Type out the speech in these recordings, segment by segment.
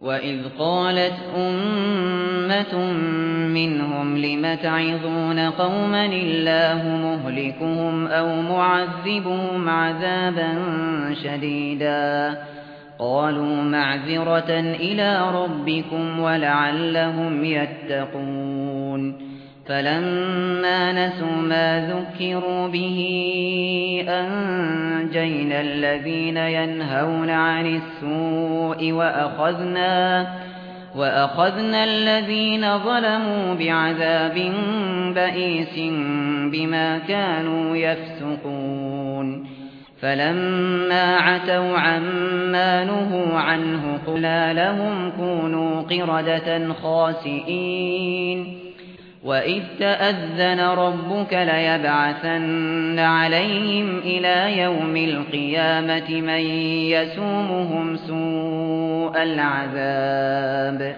وَإِذْ قَالَتْ أُمَّةٌ مِّنْهُمْ لِمَ تَعِظُونَ قَوْمًا اللَّهُ مُهْلِكُهُمْ أَوْ مُعَذِّبُهُمْ عَذَابًا شَدِيدًا قَالُوا مَعْذِرَةً إِلَىٰ رَبِّكُمْ وَلَعَلَّهُمْ يَتَّقُونَ فَلَمَّا نَسُوا مَا ذُكِّرُوا بِهِ أَنجَيْنَا الَّذِينَ يَنْهَوْنَ عَنِ السُّوءِ وَأَخَذْنَا الَّذِينَ ظَلَمُوا بِعَذَابٍ بَئِيسٍ بِمَا كَانُوا يَفْسُقُونَ فَلَمَّا عَتَوْا عَمَّا نُهُوا عَنْهُ قُلْنَا لَهُمْ كُونُوا قِرَدَةً خَاسِئِينَ وَإِذْ تَأَذَّنَ رَبُّكَ لَيَبْعَثَنَّ عَلَيْهِمْ إِلَى يَوْمِ الْقِيَامَةِ مَن يَسُومُهُمْ سُوءَ الْعَذَابِ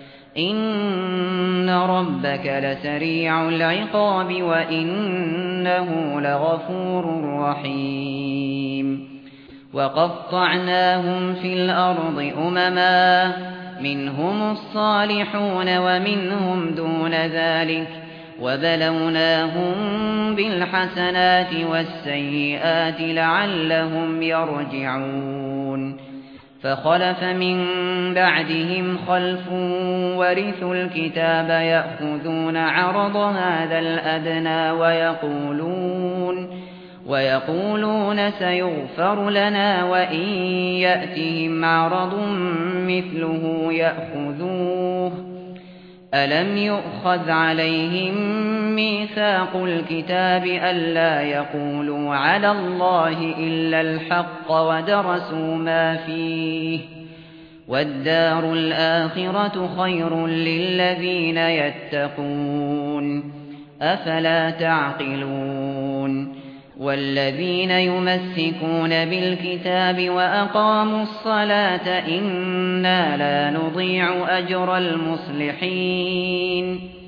إِنَّ رَبَّكَ لَسَرِيعُ الْعِقَابِ وَإِنَّهُ لَغَفُورٌ رَّحِيمٌ وَقَطَّعْنَاهُمْ فِي الْأَرْضِ أُمَمًا مِنْهُمُ الصَّالِحُونَ وَمِنْهُمْ دُونَ ذَلِكَ وَبَلَوْنَاهُم بِالْحَسَنَاتِ وَالسَّيِّئَاتِ لَعَلَّهُمْ يَرْجِعُونَ فَخَلَفَ مِن بَعْدِهِمْ خَلْفٌ وَرِثُوا الْكِتَابَ يَأْخُذُونَ عَرَضَ هَٰذَا الْأَدْنَىٰ وَيَقُولُونَ سَيُغْفَرُ لَنَا وَإِن يَأْتِهِمْ عَرَضٌ مِّثْلُهُ يَأْخُذُوهُ أَلَمْ يُؤْخَذْ عَلَيْهِم مِّيثَاقُ الْكِتَابِ أَلَّا يَقُولُوا عَلَى اللَّهِ إِلَّا الْحَقَّ وَدَرَسُوا مَا فِيهِ وَالدَّارُ الْآخِرَةُ خَيْرٌ لِّلَّذِينَ يَتَّقُونَ أَفَلَا تَعْقِلُونَ وَالَّذِينَ يُمَسِّكُونَ بِالْكِتَابِ وَأَقَامُوا الصَّلَاةَ إِنَّا لَا نُضِيعُ أَجْرَ الْمُصْلِحِينَ